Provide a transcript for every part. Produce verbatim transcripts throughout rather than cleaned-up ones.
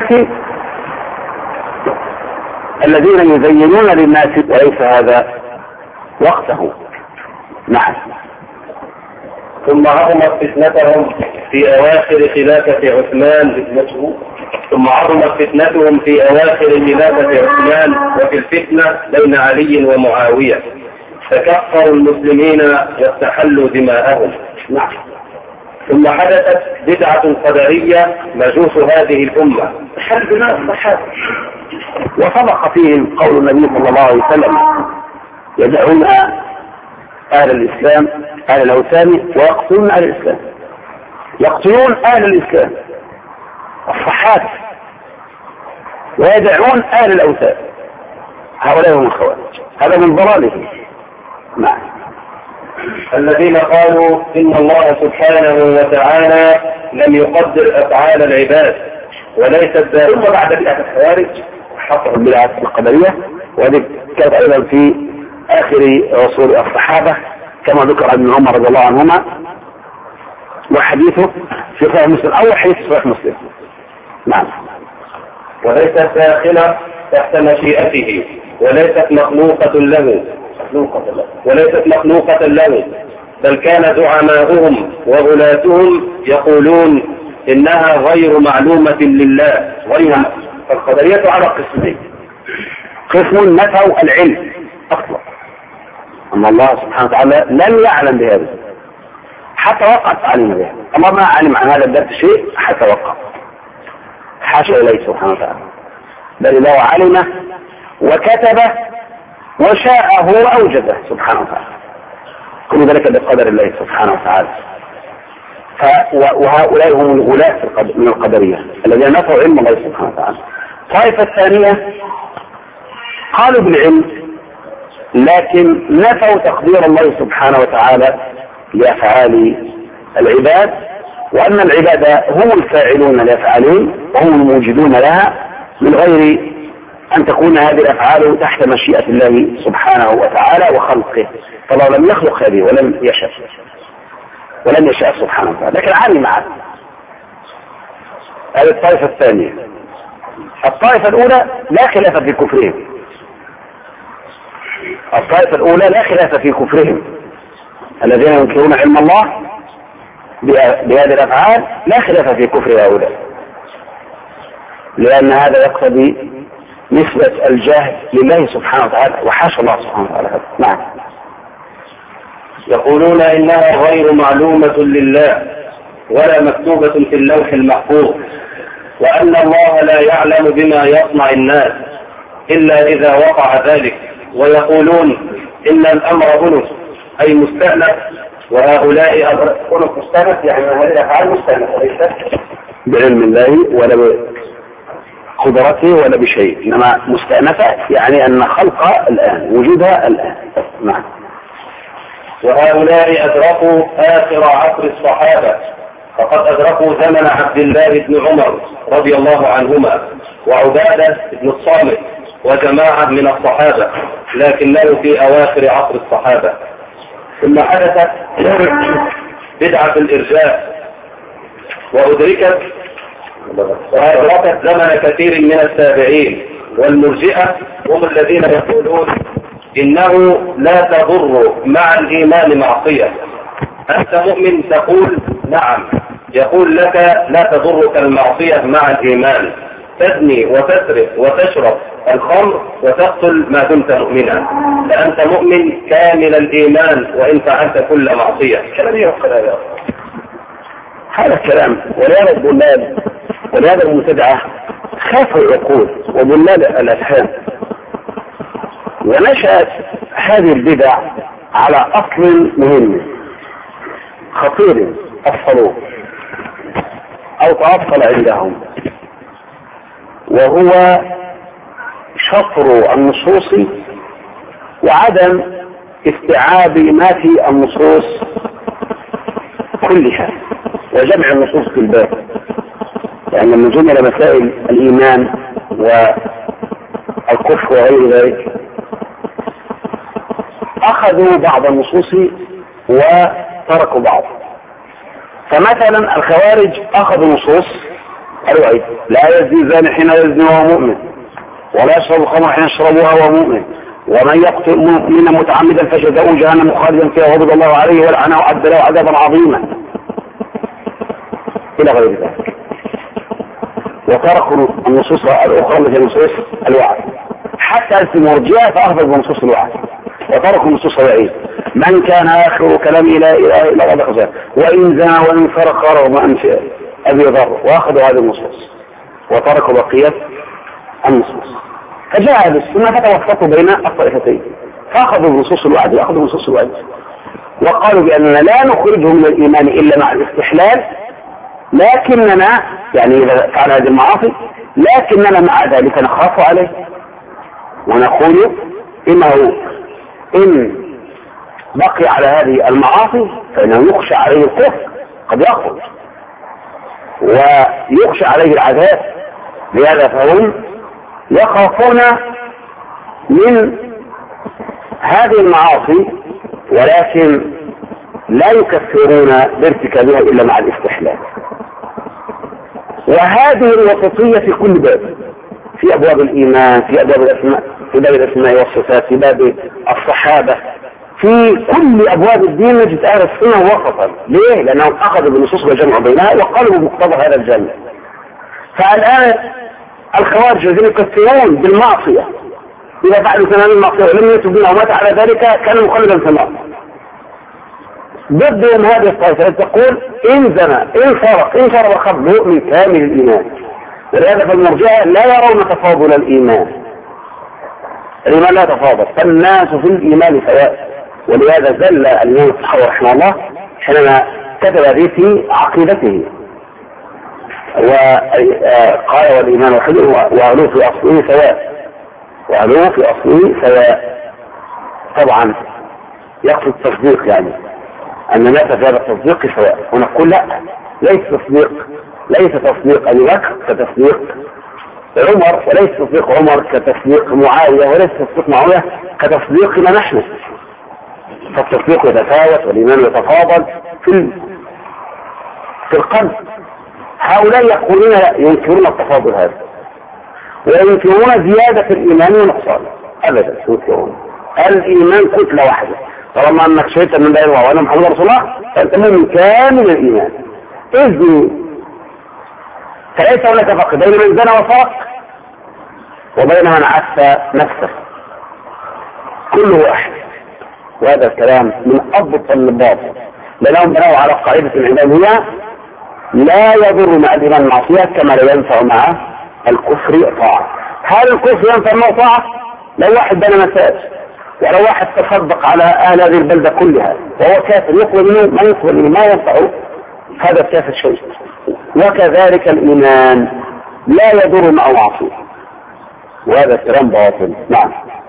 الناس الذين يزينون للناس وليس هذا وقته. نعم. ثم عظمت فتنتهم في أواخر خلافة عثمان فتنته ثم عظمت فتنتهم في أواخر خلافة عثمان وفي الفتنة بين علي ومعاوية فكفروا المسلمين واستحلوا دماءهم. نعم. ثم حدثت بدعة قدرية مجوس هذه الأمة حل دماء الصحابة، وسبق فيهم قول النبي صلى الله عليه وسلم يدعون أهل الإسلام أهل الأوثان ويقتلون أهل الإسلام، يقتلون أهل الإسلام الصحابة ويدعون أهل الأوثان، هؤلاء هم الخوارج، هذا من ضلالهم. نعم. الذين قالوا إن الله سبحانه وتعالى لم يقدر أفعال العباد وليست ثم بعد بدعة الخوارج حصلت بدعة القدرية، وهذه كانت أيضا في آخر رسول الصحابة كما ذكر ابن عمر رضي الله عنهما وحديثه في صحيح مسلم أو حديث صحيح مسلم. نعم. وليست داخلة تحت مشيئته وليست مخلوقة له وليست مخلوقة له بل كان زعماؤهم وغلاتهم يقولون إنها غير معلومة لله. غير القدرية على قسمين: قسم نفوا العلم أصلا، أما الله سبحانه وتعالى لم يعلم بهذا حتى وقعت علم به، أما ما علم عن هذا الدرس شيء حتى وقع، حاشا إليه سبحانه وتعالى، بل الله علمه وكتبه وشاءه وأوجده سبحانه وتعالى، كل ذلك بقدر الله سبحانه وتعالى. وهؤلاء هم الغلاة من القدرية الذين نفوا علم الله سبحانه وتعالى. الطائفة الثانية قالوا بالعلم لكن نفوا تقدير الله سبحانه وتعالى لأفعال العباد، وأن العباد هم الفاعلون لأفعالهم وهم الموجدون لها من غير أن تكون هذه الأفعال تحت مشيئة الله سبحانه وتعالى وخلقه، فالله لم يخلق هذه ولم يشاء ولم يشاء سبحانه وتعالى، لكن علم عنه. هذه الطائفة الثانية. الطائفة الأولى لا خلاف في كفرهم، الطائفة الأولى لا خلاف في كفرهم، الذين ينكرون علم الله بهذه الأفعال لا خلاف في كفر هؤلاء، لأن هذا يقتضي نسبة الجهل لله سبحانه وتعالى وحاشا الله سبحانه وتعالى. نعم. يقولون إنها غير معلومة لله ولا مكتوبة في اللوح المحفوظ، وأن الله لا يعلم بما يصنع الناس إلا إذا وقع ذلك، ويقولون إن الأمر أنف أي مستأنف، وهؤلاء أنف مستأنف يعني هذه الأفعال مستأنفة ليست بعلم الله ولا بقدرته ولا بشيء، إنما مستأنفة يعني أن خلق الآن وجودها الآن. نعم. وهؤلاء أدركوا آخر عصر الصحابة، فقد أدركوا زمن عبد الله بن عمر رضي الله عنهما وعبادة بن الصامت وجماعة من الصحابة، لكنه في أواخر عصر الصحابة. ثم حدثت بدعة الإرجاء وأدركت وأدركت زمن كثير من التابعين، والمرجئة هم الذين يقولون إنه لا تضر مع الإيمان معصية. أنت مؤمن تقول نعم، يقول لك لا تضرك المعصية مع الإيمان، تزني وتسرق وتشرب الخمر وتقتل ما دمت مؤمنا، فأنت مؤمن كامل الإيمان وإن فعلت كل معصية. كلام يوقع هذا هذا الكلام. ولهذا الضلال ولهذا المبتدعة خافوا العقول وضلال الأفهام، ونشأت هذه البدع على أصل مهم خطير أصلوه أو تأصل عندهم، وهو شطر النصوص وعدم استيعاب ما في النصوص كلها وجمع النصوص في الباب. يعني لما جمل مسائل الإيمان والكفر وغير ذلك أخذوا بعض النصوص وتركوا بعض. فمثلا الخوارج أخذوا نصوص الوعيد. لا يزني الزاني حين يزني وهو مؤمن، ولا يشرب الخمر حين يشربها وهو مؤمن، ومن يقتل مؤمنا متعمدا فجزاؤه جهنم خالدا فيها وغضب الله عليه ولعنه وأعد له عذابا عظيما إلى غير ذلك. وتركوا النصوص الأخرى مثل نصوص الوعد، حتى المرجئة فأخذوا بنصوص الوعد وتركوا نصوص الوعيد. من كان آخر كلامه لا إله إلا الله خزاه وإن زنى وإن سرق رغم أنف أبي ذر، وأخذوا هذه النصوص وتركوا بقية النصوص. فجاء أهل السنة فتوسطوا بين الطائفتين، فأخذوا بنصوص الوعد وأخذوا بنصوص الوعيد، وقالوا بأننا لا نخرجه من الإيمان إلا مع الاستحلال، لكننا يعني إذا فعل هذه المعاصي لكننا مع ذلك نخاف عليه ونقول إنه إن بقي على هذه المعاصي فإنه يخشى عليه الكفر، قد يخرج ويخشى عليه العذاب. لهذا فهم يخافون من هذه المعاصي ولكن لا يكفرون بارتكابها إلا مع الاستحلال. وهذه الوسطية في كل باب، في أبواب الإيمان، في أبواب الأسماء، في باب الأسماء والصفات، في باب الصحابة، في كل أبواب الدين نجد أهل السنة وسطا. ليه؟ لأنهم أخذوا بالنصوص وجمعوا بينها وقالوا بمقتضى هذا الجمع. فالآن الخوارج الذين يكفرون بالمعصية إذا فعلوا ثمان المعصية ولم يتوب منها ومات على ذلك كان مخلدا في النار. ضدهم هذه الطائفة تقول إن زنى إن سرق إن شرب خمر من كامل الإيمان. ولهذا فالمرجئة لا يرون تفاضل الإيمان، الإيمان لا تفاضل، فالناس في الإيمان سواء. ولهذا زل الإمام الطحاوي رحمه الله حينما كتب هذه في عقيدته وقال والإيمان واحد وأهله في أصله سواء، وأهله في أصله سواء. طبعا يقصد التصديق، يعني أن الناس في هذا التصديق سواء، ونقول لا، ليس تصديق ليس تصديق أبي بكر كتصديق عمر، وليس تصديق عمر كتصديق معاوية، وليس تصديق معاوية كتصديقنا نحن. فالتصديق يتفاوت والإيمان يتفاضل في في القلب. هؤلاء يقولون ينكرون التفاضل هذا وينكرون زيادة الإيمان ونقصان، أبدا ينكرون الإيمان كتلة واحدة. طالما أنك شهدت من لا إله إلا الله وأن محمد رسول الله فأنت مؤمن كامل الإيمان. إذن فليس هناك فرق بين من زنى وسرق وبين من عف نفسه، كله واحد. وهذا الكلام من أضبط الباطل، لأنهم بنوا على قاعدة العلمية لا يضر مع الإيمان المعصية كما لا ينفع مع الكفر طاعة. هل الكفر ينفع مع طاعة؟ لو واحد بنى مساجد ولو واحد تصدق على أهل هذه البلدة كلها وهو كافر يقبل منه ما يقبل منه ما ينفعه، هذا الكافر شيء. وكذلك الإيمان لا يضر مع معصية، وهذا كلام باطل. نعم.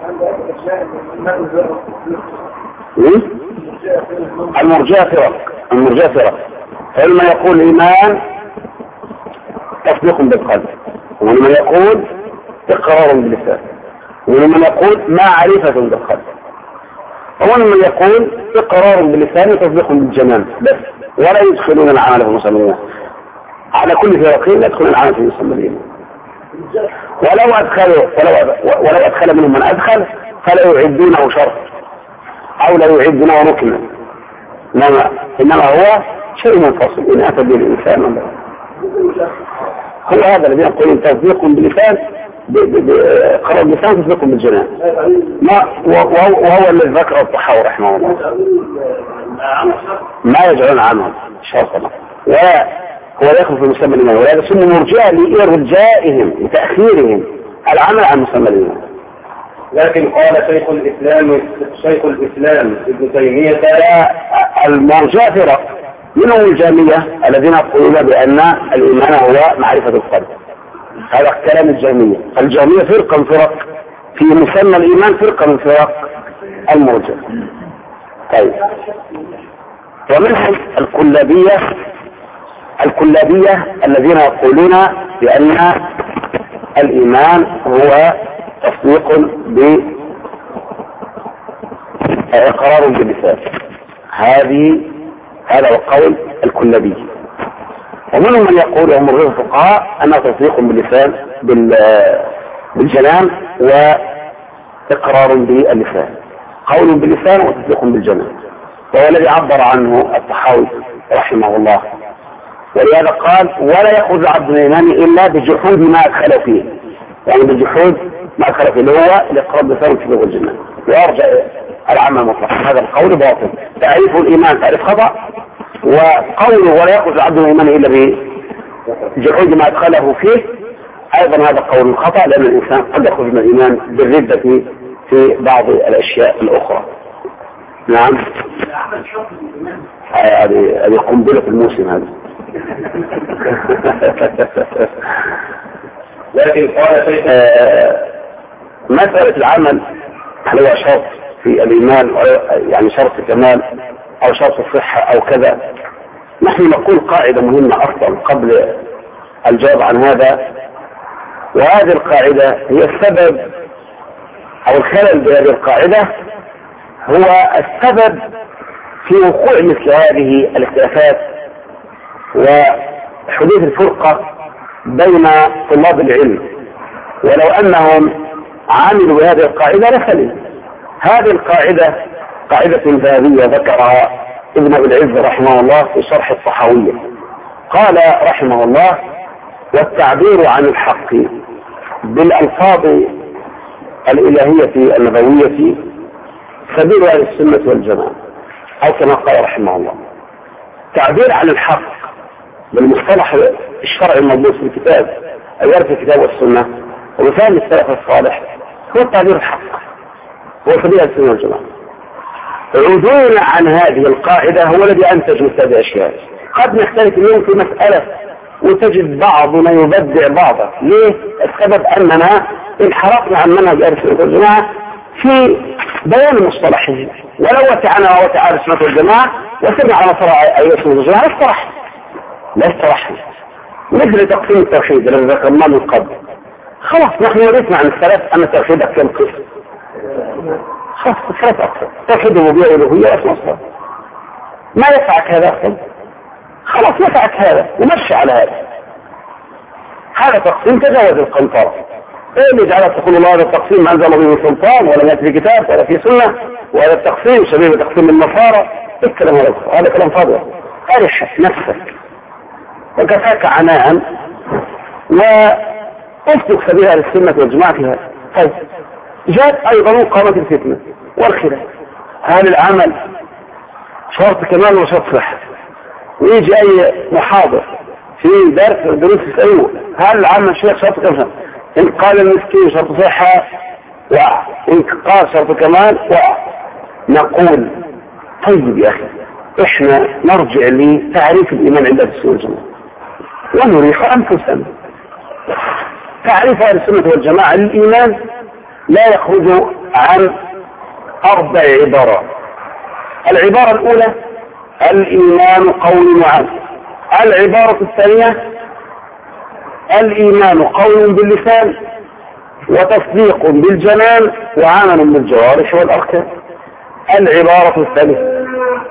المرجئة فرق المرجئة فرق فلما يقول الإيمان تصديق بالقلب، ولما يقول إقرار باللسان، ولما يقول معرفة بالقلب، ولما يقول إقرار باللسان وتصديق بالجنان بس، ولا يدخلون العمل في المسلمين. على كل فرقين يدخلون العمل في المسلمين. ولو أدخلوا ولو, ولو أدخل منهم من أدخل فلا يعدونه شرط أو لا يعدونه ركنا، إنما, إنما هو شيء منفصل. إن أتى به الإنسان هو هذا الذي يقول تصديق باللسان قرار اللسان تصديق بالجنان، ما وهو, وهو الذي ذكر الطحاوي رحمه الله ما يجعلون عنه شرطا، وهو يدخل في مسمى الإيمان. وهذا سن مرجئة لإرجائهم لتأخيرهم العمل عن مسمى الإيمان. لكن قال شيخ الإسلام شيخ الإسلام ابن تيمية المرجئة فرق منهم الجهمية الذين يقولون بأن الإيمان هو معرفة القلب. هذا كلام الجهمية. الجهمية فرقة من فرق في مسمى الإيمان، فرقة من فرق المرجئة. طيب، ومنهم الكلابية الكلابية الذين يقولون بأن الإيمان هو تصديق بإقرار باللسان. هذه هذا هو قول الكلابي. ومنهم من يقول وهم غير الفقهاء أنه تصديق باللسان بالجنان وإقرار باللسان، قول باللسان وتصديق بالجنان، وهو الذي عبر عنه الطحاوي رحمه الله. ولهذا قال ولا يخرج العبد من الإيمان إلا بجحود ما أدخل فيه، يعني بجحود ما أدخل فيه اللي هو الإقرار باللسان وتصديق بالجنان، ويرجع العمى مطلق. هذا القول باطل، تعريف الإيمان تعريف خطأ، وقوله ولا يخرج العبد من الإيمان إلا بجحود ما أدخله فيه أيضا هذا قول خطأ، لأن الإنسان قد يخرج من الإيمان بالردة في, في بعض الأشياء الأخرى. نعم، هذه هذه قنبلة الموسم هذا. لكن قال مسألة العمل هل هو شرط في الإيمان، يعني شرط كمال أو شرط الصحة أو كذا؟ نحن نقول قاعدة مهمة أصلا قبل الجواب عن هذا، وهذه القاعدة هي السبب أو الخلل بهذه القاعدة هو السبب في وقوع مثل هذه الاختلافات وحدوث الفرقة بين طلاب العلم. ولو أنهم عملوا بهذه القاعدة لسلم. هذه القاعدة قاعدة ذهبية ذكرها ابن أبي العز رحمه الله في شرح الطحاوية. قال رحمه الله والتعبير عن الحق بالألفاظ الإلهية النبوية سبيل أهل السنة والجماعة، أو كما قال رحمه الله تعبير عن الحق بالمصطلح الشرعي المضبوط في الكتاب أو في الكتاب والسنة ومثال السلف الصالح هو التعبير الحق، هو سبيل أهل السنة والجماعة. عدول عن هذه القاعدة هو الذي أنتج مثل هذه الأشياء. قد نختلف اليوم في مسألة وتجد بعضنا يبدع بعضا. ليه؟ السبب أننا انحرفنا عن منهج أهل السنة والجماعة في بيان مصطلحه، ولو وسعنا ووسع أهل السنة والجماعة وسمع على صراع أهل السنة والجماعة لا استرحنا لا استرحنا مثل تقسيم التوحيد الذي ذكرناه من قبل. خلاص نحن ورثنا عن السلف أن التوحيد أكثر قسم، خلاص الثلاث أكثر توحيد الربوبية والألوهية واسم الصلاة. ما يفعك هذا أصلا؟ خلاص يفعك هذا ومشي على هذا. هذا تقسيم تجاوز القنطرة. ايه اللي جعلت تقول الله هذا التقسيم ما انزل به سلطان ولا ياتي في كتاب ولا في سنة، وهذا التقسيم شبيه بتقسيم النصارى؟ ايه الكلام هذا؟ هذا كلام فاضي. ارح نفسك وكفاك عناء واسلك سبيل اهل السنة والجماعة في هذا. طيب جاءت ايضا قامت الفتنة والخلاف، هل العمل شرط كمال وشرط صحة؟ ويجي اي محاضر في درس دروس يسألوه هل العمل شيء شرط كمال؟ ان قال المسكين شرط صحة وقع، ان قال شرط كمال وقع. نقول طيب يا اخي احنا نرجع لتعريف الايمان عند اهل السنة والجماعة ونريح انفسنا. تعريف اهل السنة والجماعة للايمان لا يخرج عن اربع عبارات. العبارة الاولى الايمان قول وعمل. العبارة الثانية الايمان قول باللسان وتصديق بالجنان وعمل بالجوارح والاركان. العبارة الثالثة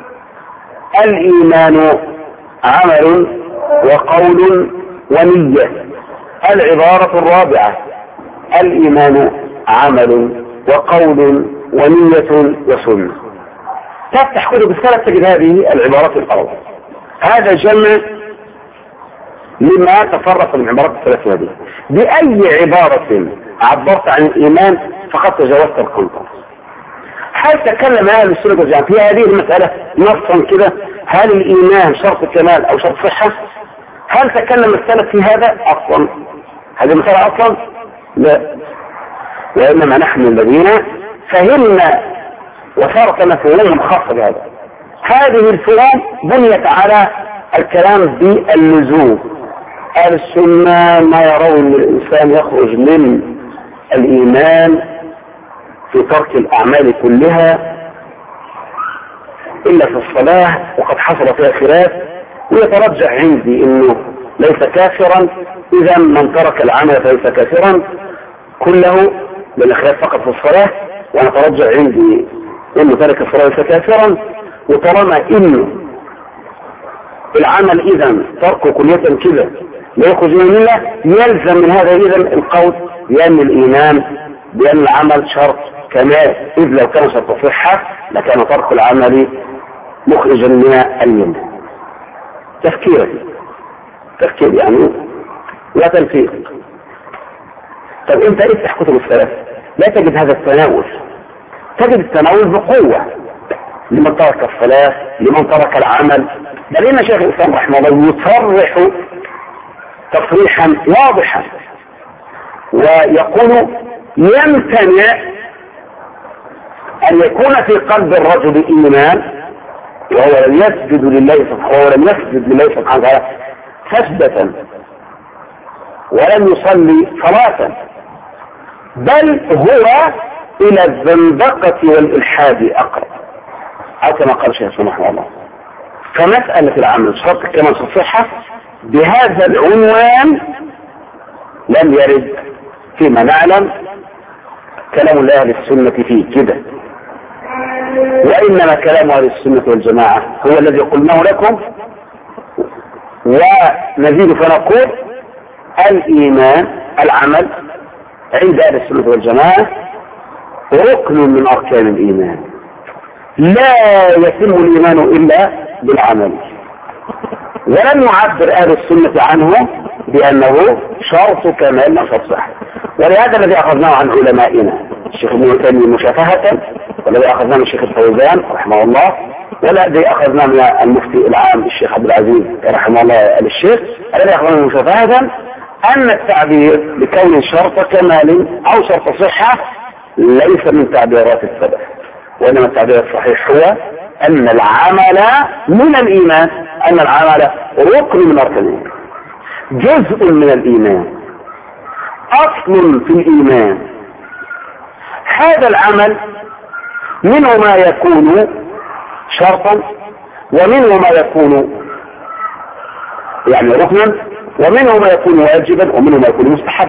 الايمان عمل وقول ونية. العبارة الرابعة الايمان عمل وقول ونية وسنة. تفتح كتب السلف تجد هذه العبارات الأربع. هذا جمع لما تفرق من عبارات السلف هذه. بأي عبارة عبرت عن الإيمان فقد تجاوزت القنطرة. هل تكلم أهل السنة والجماعة في هذه المسألة نصا كده هل الإيمان شرط كمال أو شرط صحة؟ هل تكلم السلف في هذا أصلا؟ هذه المسألة أصلا؟ لا. وإنما نحن الذين فهمنا وصارت مفهومهم خاصة بهذا. هذه الفهوم بنيت على الكلام باللزوم. أهل السنة ما يرون الإنسان يخرج من الإيمان في ترك الأعمال كلها إلا في الصلاة وقد حصل فيها خلاف، ويترجح عندي إنه ليس كافرا. إذا من ترك العمل فليس كافرا كله بالخلاف فقط في الصلاة، وأنا ترجح عندي إنه ترك الصلاة ليس كافرا. وطالما إنه العمل إذا تركه كلية كذا لا يخرج من الملة، يلزم من هذا إذا القول بأن الإيمان بأن العمل شرط كمال، إذ لو كان شرط صحة لكان ترك العمل مخرجا من الملة. تفكير تفكير يعني لا تنفيذ. طب انت افتح كتب السلف لا تجد هذا التناول، تجد التناول بقوة لمن ترك الصلاة، لمن ترك العمل. بل ان شيخ الاسلام رحمه الله يصرح تصريحا واضحا ويقول يمتنع ان يكون في قلب الرجل ايمان وهو لم يسجد لله سبحانه وهو لم يسجد لله سبحانه وتعالى سجدة ولم يصلي صلاة، بل هو الى الزندقة والالحاد اقرب، او كما قال شيخ سبحانه الله. فمسألة العمل شرط كما تصحح بهذا العنوان لم يرد فيما نعلم كلام الله اهل السنة فيه كده، وإنما كلام أهل السنة والجماعة هو الذي قلناه لكم، ونزيد فنقول الإيمان العمل عند أهل السنة والجماعة ركن من أركان الإيمان، لا يتم الإيمان إلا بالعمل، ولم يعبر أهل السنة عنه بأنه شرط كمال لا شرط صح. ولهذا الذي أخذناه عن علمائنا الشيخ ابن تيمية مشافهة، والذي أخذناه من الشيخ الفوزان رحمه الله، والذي أخذناه من المفتي العام الشيخ عبد العزيز رحمه الله الشيخ، الذي أخذناه مشافهة أن التعبير بكون شرط كمال أو شرط صحة ليس من تعبيرات السلف، وإنما التعبير الصحيح هو أن العمل من الإيمان، أن العمل ركن من أركان الإيمان، جزء من الإيمان، أصل في الإيمان. هذا العمل منه ما يكون شرطا، ومنه ما يكون يعني ركنا، ومنه ما يكون واجبا، ومنه ما يكون مستحب.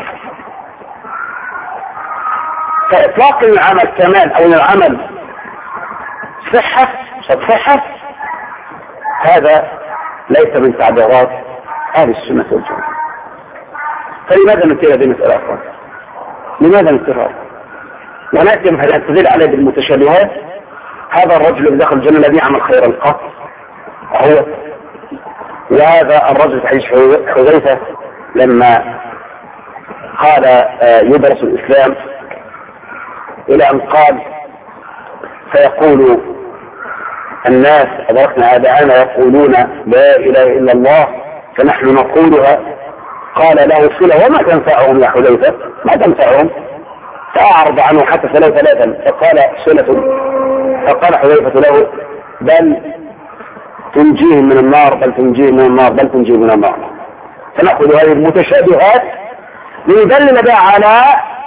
فإطلاق العمل كمال أو العمل صحة صحة هذا ليس من تعبيرات أهل السنة والجماعة. فلماذا ننتهي هذه المسألة أخرى؟ لماذا ننتهي؟ ونأتي مثلا تدل عليه بالمتشابهات. هذا الرجل الذي دخل الجنة الذي عمل خيرا قط هو، وهذا الرجل في حديث حذيفة لما قال يدرس الإسلام إلى أن قال فيقول الناس أدركنا آباءنا يقولون لا إله إلا الله فنحن نقولها، قال له صلة وما تنفعهم يا حذيفة؟ ما تنفعهم؟ فأعرض عنه حتى ثلاث ثلاثا فقال صلة، فقال حذيفة له بل تنجيهم من النار بل تنجيهم من النار بل تنجيهم من النار. فنأخذ هذه المتشابهات لندلل بها على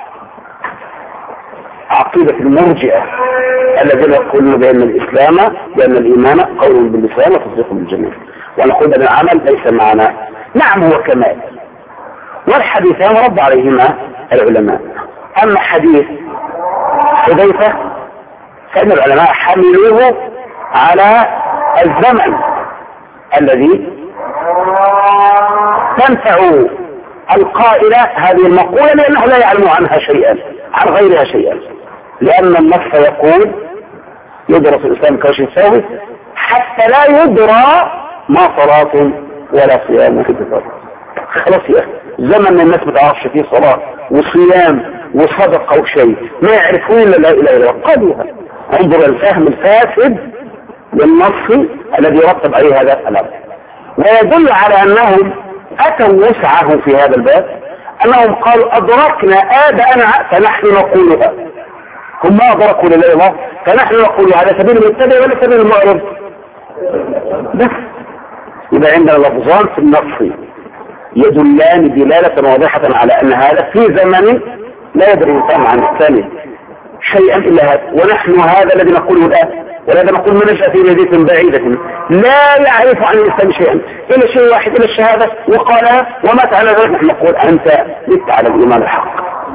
عقيدة المرجئة الذين يقولون بأن الإسلام بأن الإيمان قول باللسان وتصديق بالجنة، ونقول أن العمل ليس معنا. نعم هو كمال، والحديثان رد عليهما العلماء. أما حديث حذيفة فإن العلماء حملوه على الزمن الذي تنفع القائل هذه المقولة لأنه لا يعلم عنها شيئا عن غيرها شيئا، لأن النص يقول يدرس الإسلام كوش الساوي حتى لا يدرى ما صلاة ولا صيام في الكتاب. خلاص يا أخي زمن الناس ما تعرفش فيه صلاة وصيام وصدقة وشيء، ما يعرفون إلا لا إله إلا الله. قالوها. انظر الفهم الفاسد للنص الذي يرتب عليه هذا الأمر، ويدل على أنهم أتوا وسعه في هذا الباب، أنهم قالوا أدركنا آباءنا فنحن نقولها. هم ما أدركوا لله الله فنحن نقولها على سبيل المتبع ولا سبيل المعرض. بس إذا عندنا لفظان في النص يدلان دلالة واضحة على أن هذا في زمن لا يدري الإنسان عن الثاني شيئا إلا هذا، ونحن هذا الذي نقوله الآن، ولهذا نقول من نشأ في مدينة بعيدة لا يعرف عن الإسلام شيئا إلا شيء واحد إلا الشهادة وقالها ومات على ذلك، نحن نقول أنت مت على الإيمان الحق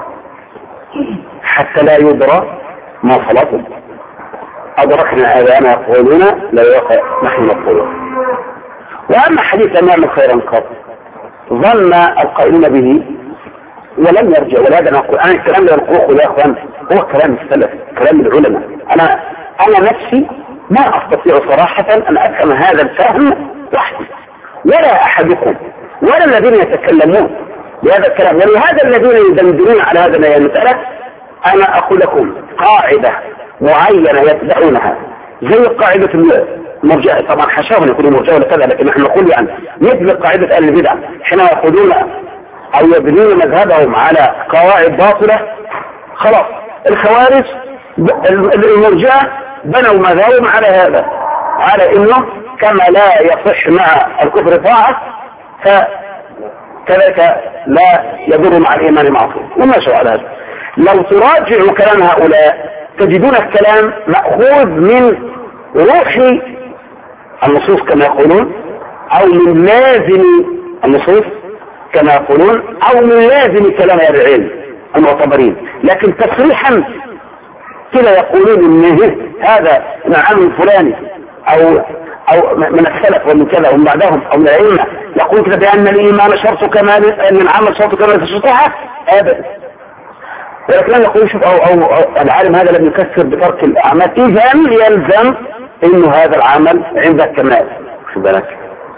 حتى لا يدرى ما صلاته. أدركنا آباءنا يقولون لا يوقع نحن نقوله. وأما حديث لم يعمل خيرا قط ظن القائلين به ولم يرجع. ولهذا نقول أنا الكلام اللي نقوله يا أخوان هو كلام السلف، كلام العلماء. أنا أنا نفسي ما أستطيع صراحة أن أفهم هذا الفهم وحدي، ولا أحدكم ولا الذين يتكلمون بهذا الكلام، ولهذا الذين يدندنون على هذا المسألة أنا أقول لكم قاعدة معينة يتبعونها زي قاعدة المرجئة. طبعا حشاهم يقولوا مرجئة ولا كذا، لكن نحن نقول يعني مثل قاعدة أهل البدع حين يأخذون أو يبنون مذهبهم على قواعد باطلة. خلاص الخوارج المرجئة بنوا مذهبهم على هذا، على إنه كما لا يصح مع الكفر طاعة فكذلك لا يضر مع الإيمان معصية وماشوا على هذا. لو تراجعوا كلام هؤلاء تجدون الكلام مأخوذ من روح النصوص كما يقولون، أو من لازم النصوص كما يقولون، أو من لازم كلام أهل العلم المعتبرين. لكن تصريحا كده يقولون إن هذا من عمل فلاني أو أو من السلف ومن كذا ومن بعدهم أو من الأئمة يقول كده بأن الإيمان شرط كمال، أن العمل شرط كمال الصحة أبدا. ولكن يقول شوف أو, أو, أو العالم هذا لم يكسر بترك الأعمال، إذا يلزم إنه هذا العمل عند الكمال. شو بالك؟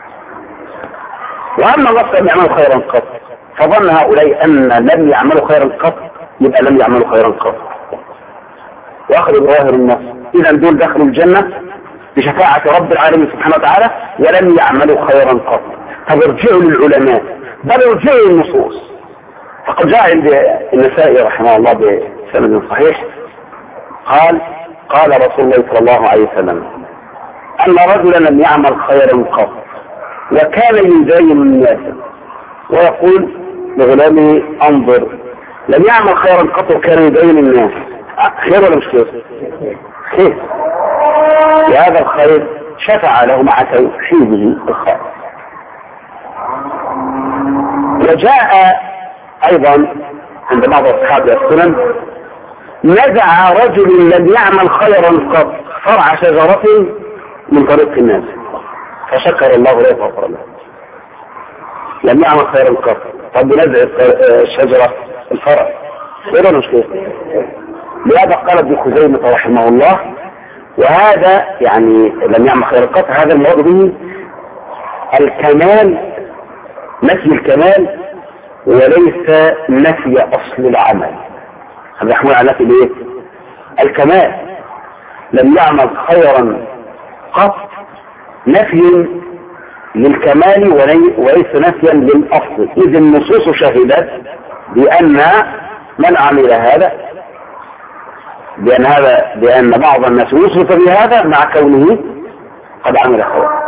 وأما الله لم يعملوا خيرا قط فظن هؤلاء أن لم يعملوا خيرا قط يبقى لم يعملوا خيرا قط، وأخذوا ظاهر النص. إذا دول دخلوا الجنة بشفاعة رب العالمين سبحانه وتعالى ولم يعملوا خيرا قط. طب ارجعوا للعلماء، بل ارجعوا للنصوص. فقد جاء عند النسائي رحمه الله بسند صحيح قال قال رسول الله صلى الله عليه وسلم أن رجلا لم يعمل خيرا قط وكان يداين الناس ويقول لغلامه انظر، لم يعمل خيرا قط وكان يداين الناس. خير ولا مش خير؟ خير. لهذا الخير شفع له مع توحيده الخير. وجاء ايضا عند بعض اصحاب السنن نزع رجل لم يعمل خيرا قط فرع شجرة من طريق الناس فشكر الله له فغفر له. لم يعمل خيرا قط. طب نزع الشجرة الفرع خير ولا مش خير؟ لهذا قال ابن خزيمة رحمه الله وهذا يعني لم يعمل خيرا قط هذا المراد به الكمال، نفي الكمال وليس نفي اصل العمل. هذا يحمل على نفي الايه؟ الكمال. لم يعمل خيرا قط نفي للكمال وليس نفيا للاصل. اذ النصوص شهدت بان من عمل هذا بان هذا بان بعض الناس وصف بهذا مع كونه قد عمل خيرا.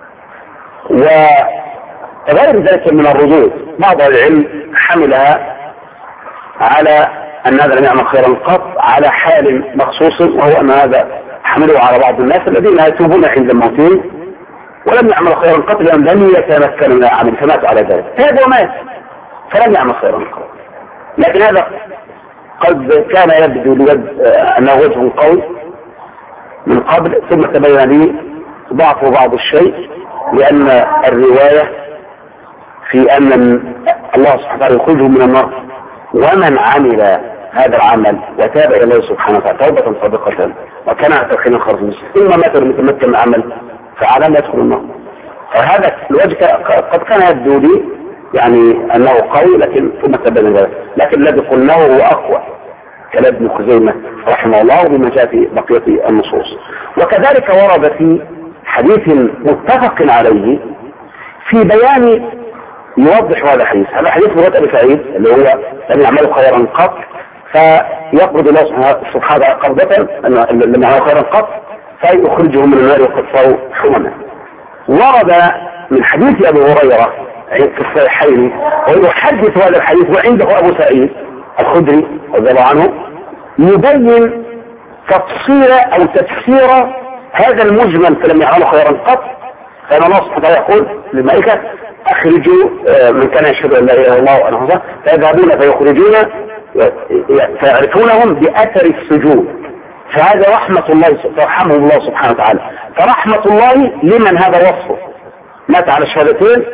وغير ذلك من الردود بعض العلم حملها على ان هذا لم يعمل خيرا قط على حال مخصوص، وهو ان هذا حمله على بعض الناس الذين يتوبون عند موتهم ولم يعمل خيرا قط لأن لم يتمكن من العمل فمات على ذلك. هذا ومات فلم يعمل خيرا قط. لكن هذا قد كان يبدو لوجه انه وجه قوي من قبل ثم تبين لي ضعف بعض الشيء، لان الرواية في ان الله سبحانه وتعالى يخرجه من النار ومن عمل هذا العمل وتاب الى الله سبحانه وتعالى توبة صادقة وكان على توحيد خالص ثم مات لم يتمكن من العمل فعلى ما يدخل النار. فهذا الوجه قد كان يبدو لي يعني انه قوي لكن ثم تبين ذلك، لكن الذي قلناه هو اقوى كلام ابن خزيمة رحمه الله بما جاء في بقية النصوص. وكذلك ورد في حديث متفق عليه في بيان يوضح هذا الحديث. هذا حديث مراد ابي سعيد اللي هو لم يعملوا خيرا قط فيقبض الله سبحانه قبضة لم يعملوا خيرا قط فيخرجهم من النار وقد حمما. ورد من حديث ابي هريرة في الصحيحين ويحدث هذا الحديث وعنده ابو سعيد الخدري رضي الله عنه يبين تفسير او تفسير هذا المجمل فلم يعملوا خيرا قط. فان الله سبحانه وتعالى يقول للملائكة اخرجوا من كان يشهد ان لا اله الا الله وانه رسول فيذهبون فيخرجون فيعرفونهم باثر السجود. فهذا رحمة الله فرحمه الله سبحانه وتعالى. فرحمة الله لمن هذا وصفه مات على الشهادتين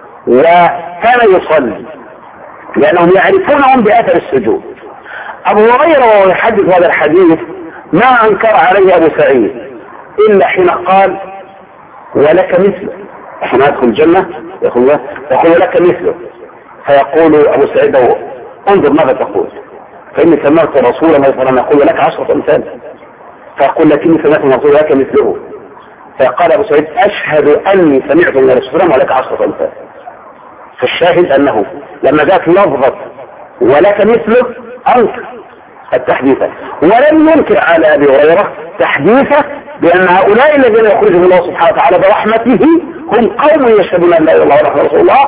وكان يصلي لأنهم يعرفونهم بأثر السجود. أبو هريرة وهو يحدث هذا الحديث ما أنكر عليه أبو سعيد إلا حين قال ولك مثله، حين يدخل الجنة يقول لك مثله، فيقول أبو سعيد انظر ماذا تقول، فإني سمعت رسول الله صلى الله عليه وسلم يقول لك عشرة أمثال، فيقول لكني سمعت رسول لك مثله، فقال أبو سعيد أشهد أني سمعت من رسول الله ولك عشرة أمثال. فالشاهد أنه لما جاءت لفظة ولك مثله أنكر التحديثة، ولم ينكر على أبي هريرة تحديثه بأن هؤلاء الذين يخرجهم الله سبحانه وتعالى برحمته هم قوم يشهدون أن لا إله إلا الله ورحمة رسول الله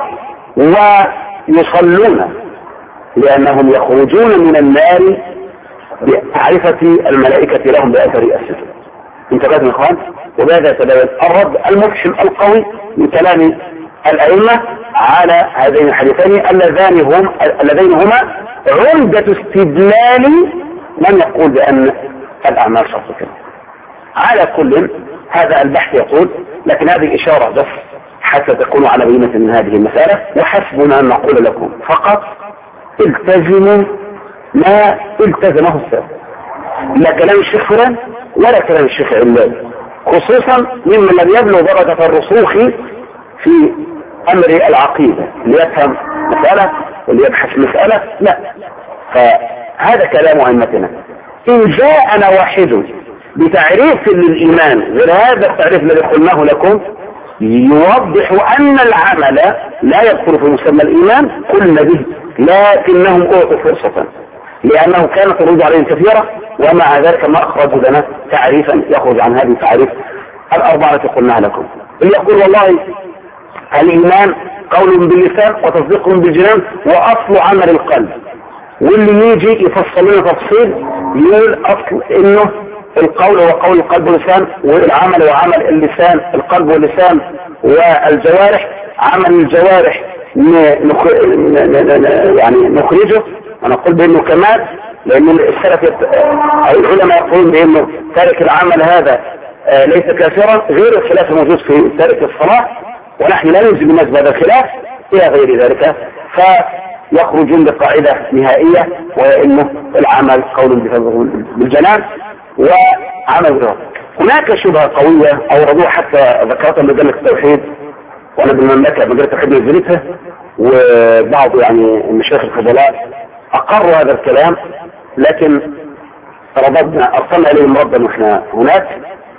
ويصلون، لأنهم يخرجون من النار بمعرفة الملائكة لهم بأثر السجود. انتبهتم يا اخوان؟ وبهذا يتبين الرد المفحم القوي من كلام الأئمة على هذين الحديثين اللذان هم اللذين هما عمدة استدلال من يقول بأن الأعمال شرط كده. على كل هذا البحث يقول، لكن هذه إشارة بس حتى تكونوا على بينة من هذه المسألة، وحسبنا أن نقول لكم فقط التزموا ما التزمه السلف، لا كلام الشيخ فلان ولا كلام الشيخ علان، خصوصا ممن لم يبلغ درجة الرسوخ في أمر العقيدة اللي يفهم مسألة واللي يبحث مسألة، لا. فهذا كلام أئمتنا. إن جاءنا واحد بتعريف للإيمان غير هذا التعريف الذي قلناه لكم يوضح أن العمل لا يدخل في مسمى الإيمان قلنا به، لكنهم أعطوا فرصة لأنه كانت الردود عليهم كثيرة، ومع ذلك ما أخرجوا لنا تعريفا يخرج عن هذه التعريف الأربعة التي قلناها لكم. اللي يقول والله الإيمان قول باللسان وتصديق بالجنان وأصل عمل القلب، واللي يجي يفصل لنا تفصيل يقول أصل إنه القول هو قول القلب واللسان، والعمل هو عمل اللسان القلب واللسان والجوارح، عمل الجوارح يعني نخرجه ونقول بأنه كمال، لأن السلف أو العلماء يقولون بأنه تارك العمل هذا ليس كافرا، غير الخلاف الموجود في تارك الصلاة، ونحن لا ننزل الناس بهذا الخلاف إلى غير ذلك، فيخرجون بقاعدة نهائية وهي أنه العمل قول بالجنان وعمل بالجوارح. هناك شبهة قوية أوردوها حتى ذكرتها مجلة التوحيد، وأنا بالمملكة مجلة التوحيد نزلتها، وبعض يعني المشايخ الفضلاء أقروا هذا الكلام، لكن رددنا أرسلنا إليهم ردا وإحنا هناك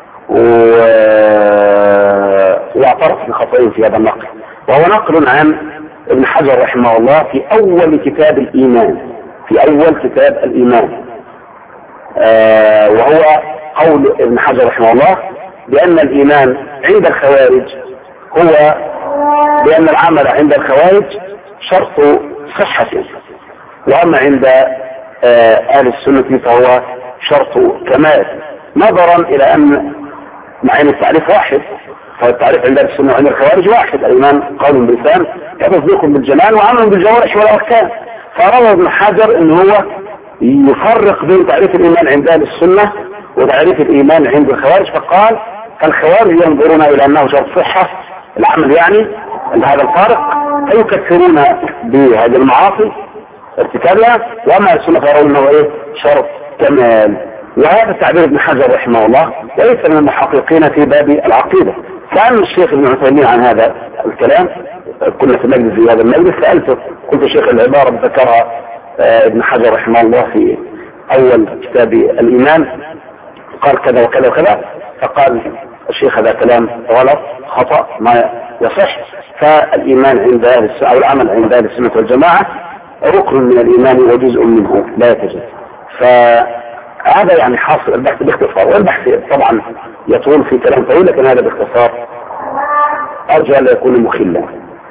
واعترف بخطئين في هذا النقل، وهو نقل عن ابن حجر رحمه الله في أول كتاب الإيمان في أول كتاب الإيمان آه وهو قول ابن حجر رحمه الله بأن الإيمان عند الخوارج هو بأن العمل عند الخوارج شرط صحة، وأما عند آه أهل السنة فهو شرط كمال، نظرا إلى أن مع أن التعريف واحد، فالتعريف عند أهل السنة وعند الخوارج واحد، الإيمان قول باللسان وتصديق بالجنان وعمل بالجوارح والأركان. فأراد ابن حجر أن هو يفرق بين تعريف الإيمان عند أهل السنة وتعريف الإيمان عند الخوارج، فقال فالخوارج ينظرون إلى أنه شرط صحة العمل، يعني هذا الفارق، فيكثرون بهذه المعاصي ارتكابها، وأما السنة فيرون أنه إيه شرط كمال. وهذا تعبير ابن حجر رحمه الله وليس من المحققين في باب العقيدة. سأل الشيخ ابن عثيمين عن هذا الكلام، كنا في مجلس في هذا المجلس، سألته قلت الشيخ العبارة ذكرها ابن حجر رحمه الله في أول كتاب الإيمان قال كذا وكذا وكذا، فقال الشيخ هذا كلام غلط خطأ ما يصح، فالإيمان عند أهل السنة أو العمل عند أهل السنة والجماعة ركن من الإيمان وجزء منه لا يتجزأ. فهذا يعني حاصل البحث باختصار، والبحث طبعا يطول في كلام طويل، لكن هذا باختصار أرجو أن لا يكون مخلا.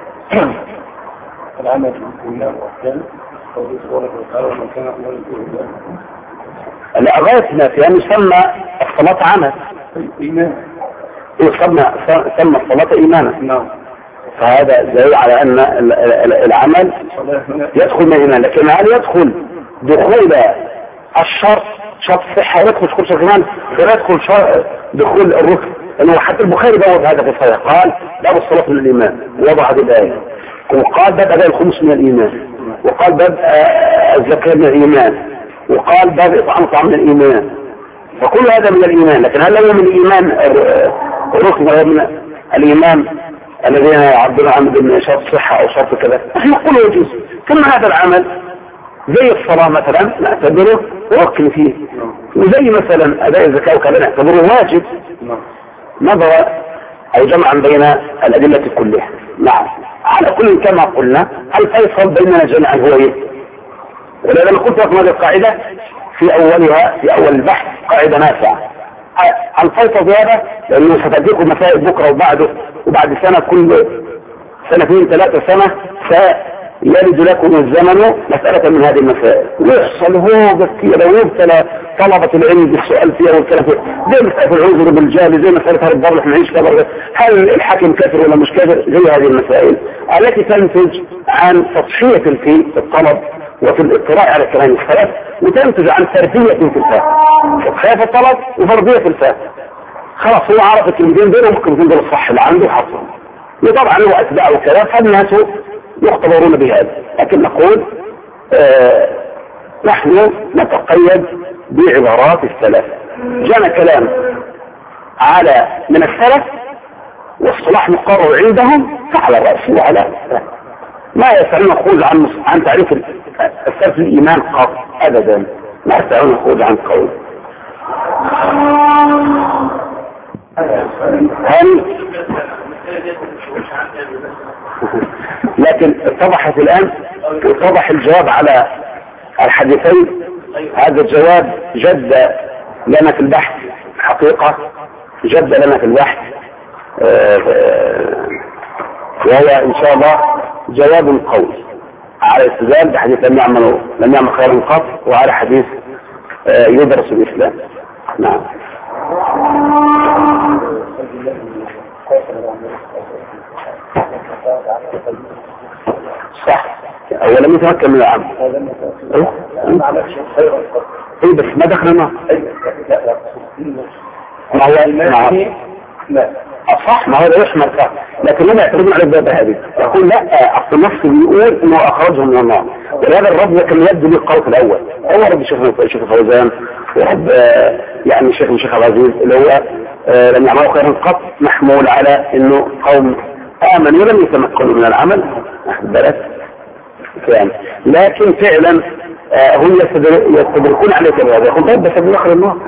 العمل الأغاثنا في أن يسمى الصلاة عمل إيمان، يسمى سمى الصلاة إيمانا. نعم. فهذا دليل على أن العمل يدخل من الإيمان، لكن هل يدخل دخول الشرط شرط صحة ويدخل دخول كمان، ولا يدخل دخول الركن انه حتى البخاري بوض هذا في الصحيح، قال باب الصلاة من الإيمان، وضع هذه الآية، وقال باب أداء الخمس من الإيمان، وقال باب الزكاة من الإيمان، وقال باب إطعام طعام من الإيمان، فكل هذا من الإيمان. لكن هل هو من الإيمان الركن من الإيمان الذين يعبرون عنه بأن شرط صحة أو شرط كذا؟ نحن نقول يجوز. ثم هذا العمل زي الصلاة مثلا نعتبره ركن فيه، وزي مثلا أداء الزكاة وكذا نعتبره واجب، نظر أو جمعا بين الأدلة كلها. نعم، على كل كما قلنا الفيصل بيننا جميعا هو إيه؟ ولذا أنا قلت لكم هذه القاعدة في أولها في أول البحث قاعدة نافعة. الفيصل بهذا لأنه ستأتيكم مسائل بكرة وبعده وبعد سنة، كل سنتين ثلاثة سنة سيلد لكم الزمن مسألة من هذه المسائل، ويحصل هو كثير ويبتلى طلبة العلم بالسؤال فيها والكلام فيها، زي مسألة العذر بالجهل، زي مسألة الضرب احنا نعيش كبر، هل الحاكم كافر ولا مش كافر، زي هذه المسائل التي تنتج عن تضحية في الطلب وفي الاطلاع على كلام السلف، وتنتج عن فردية في الفهم، تضحية في الطلب وفردية في الفهم. خلاص هو عرف الكلمتين دول ممكن تنزل الصح اللي عنده حصل، وطبعا هو أتباع وكذا، فالناس يختبرون بهذا. لكن نقول آه نحن نتقيد بعبارات السلف، جانا كلام على من السلف والصلاح مقرر عندهم فعلى الرأس وعلى السلف، ما يسألون نخوض عن عن تعريف السلف الإيمان قط أبدا، ما يسألون نخوض عن قول. هل لكن اتضحت الآن، اتضح الجواب على الحديثين. هذا الجواب جد لنا في البحث، حقيقة جد لنا في البحث، وهو إن شاء الله جواب قوي على استدلال بحديث لم يعمل لم يعمل خيرا قط، وعلى حديث يدرس الإسلام. نعم. صح، أولا يتمكن من العمل. ايه بس ما دخلنا ما هو ما صح، ما هو ده يحمل صح، لكن هم يعترضون على الباب هذه، يقول لا اصل النص بيقول انه اخرجهم من النار، ولهذا الرب كان يبدو لي القول الاول، هو رب الشيخ الشيخ فوزان ورب يعني الشيخ الشيخ العزيز اللي هو لم يعملوا خيرا قط، محمول على انه قوم امنوا ولم يتمكنوا من العمل بالك يعني. لكن فعلا هم يستدركون عليك الوضع، يقول طيب بس بدخل النار.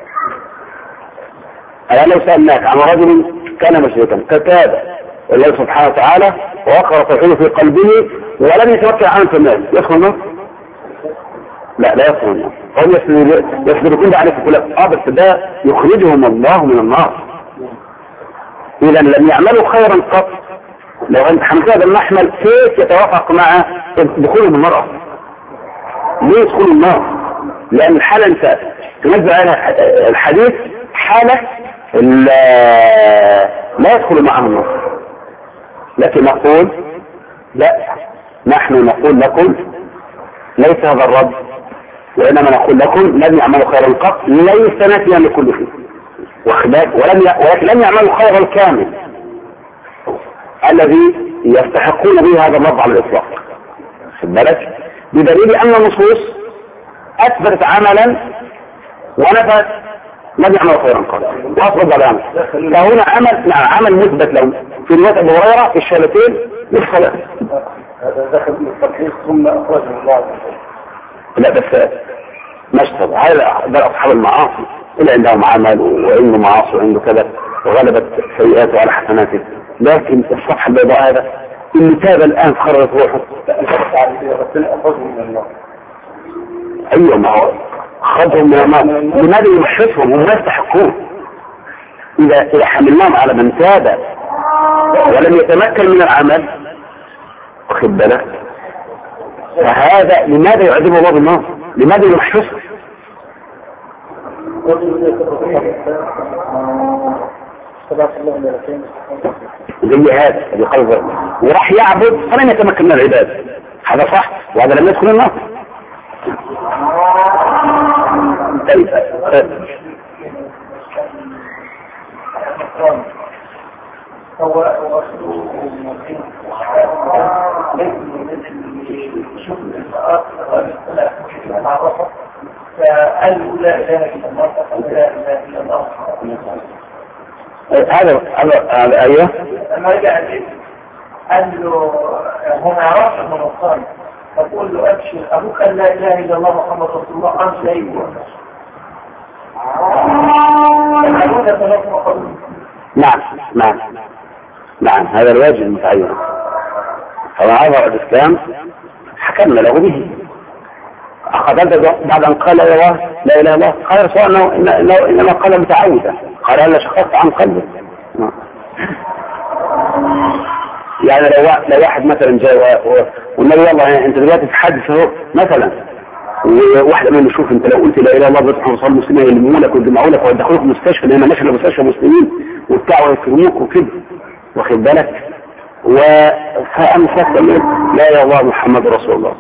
أنا لو سألناك عن رجل كان مشركا كتاب الله سبحانه وتعالى ووقر توحيده في قلبه ولم يتوكل عن الناس، يدخل النار؟ لا لا يدخل النار. هم يستدركون عليك كلهم، اه بس ده يخرجهم الله من النار. إذا لم يعملوا خيرا قط. لو أنت حملت هذا المحمل كيف يتوافق مع دخولهم النار؟ ليه يدخلوا النار؟ لأن الحالة أنت تنزل عليها الحديث حالة لا يدخل معهم النار. لكن نقول لا، نحن نقول لكم ليس هذا الرد، وإنما نقول لكم لم يعملوا خيرا قط ليس نافيا لكل شيء، ولم ولكن لم يعملوا خيرا الكامل الذي يستحقون به هذا الرد على الإطلاق. خد بالك، بدليل أن النصوص أثبتت عملا ونفت لم يعملوا خيرا قط وأفرض العمل، فهنا عمل نعم عمل مثبت لهم في رواية أبي هريرة في الشهادتين للصلاة. هذا دخل من التركيز ثم أخرج من الله. لا بس ما اشتغل هذا ده أصحاب المعاصي اللي عندهم عمل وعنده معاصي وعنده كذا وغلبت سيئاته على حسناته، لكن الصفحة البيضاء هذا اللي تاب الآن خرجت روحه أيوة ما هو خرجهم من النار. لماذا يمحصهم؟ هم لا يستحقون. إذا إذا حملناهم على من تاب ولم يتمكن من العمل واخد بالك، فهذا لماذا يعذب الله بالنار؟ لماذا يمحصهم؟ زي هذا اللي قلبه وراح يعبد فلم يتمكن من العباد، هذا صح وهذا لم يدخل النار. طيب لكن شوف الإسراءات معرفة فقالوا لا إله إلا الله فقالوا لا إله إلا الله. هذا هذا أيوه. لما رجع البيت قال له هنا راشد من الصالح فقول له أبشر أبوك أن لا إله إلا الله محمد رسول الله قام سيئ نعم نعم نعم هذا الواجب المتعين. فما أظهر الإسلام حكمنا له به. أخذت بعد أن قال لا إله إلا الله قال رسول الله إنه, إنه إنما قال متعودا قال هلا شققت عن قلبه. يعني لو لو واحد مثلا جاء والنبي والله انت دلوقتي في حادث اهو مثلا وواحد منهم يشوف انت لو قلت لا اله الا الله بيطلعوا انصار المسلمين يلموا لك ويجمعوا لك ويدخلوك مستشفى لان ماشي مستشفى مسلمين وبتاع ويكرموك وكده واخد بالك وفأمسك لا اله الا الله محمد رسول الله.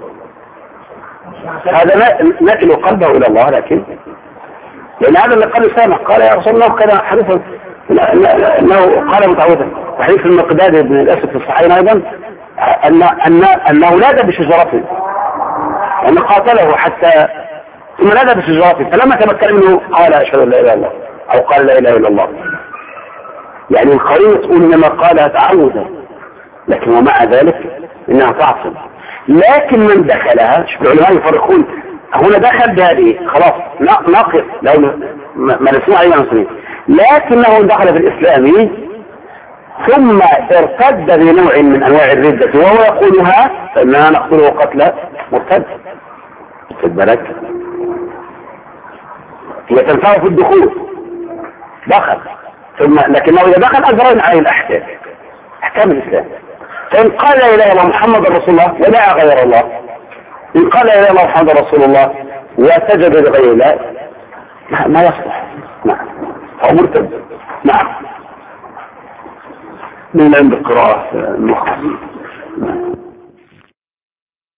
هذا نكل قلبه الى الله لكن لان هذا اللي قال سامع قال يا رسول الله كذا حديثا انه قال متعودا. وحديث المقداد بن الاسد في الصحيحين ايضا ان ان انه نادى بشجرته ان قاتله حتى ثم نادى بشجرته فلما تمكن منه قال اشهد ان لا اله الا الله او قال لا اله الا الله. يعني القرينه تقول انما قالها تعودا لكن ومع ذلك انها تعصم. لكن من دخلها شوف العلماء يفرقون هنا دخل بهذه خلاص ناقص لو ما نسمع ايها المسلمين لكنه دخل في الاسلام ثم ارتد بنوع من انواع الردة وهو يقولها فاننا نقتله قتل مرتد. خد بالك هي تنفعه في الدخول دخل ثم لكنه اذا دخل اجرين عليه الاحكام احكام الاسلام. فان قال لا اله الا الله محمد رسول الله ودعا غير الله ان قال لا اله الا الله محمد رسول الله وسجد لغير الله ما يصلح. نعم هو مرتد. نعم من عند القراءة المختصر.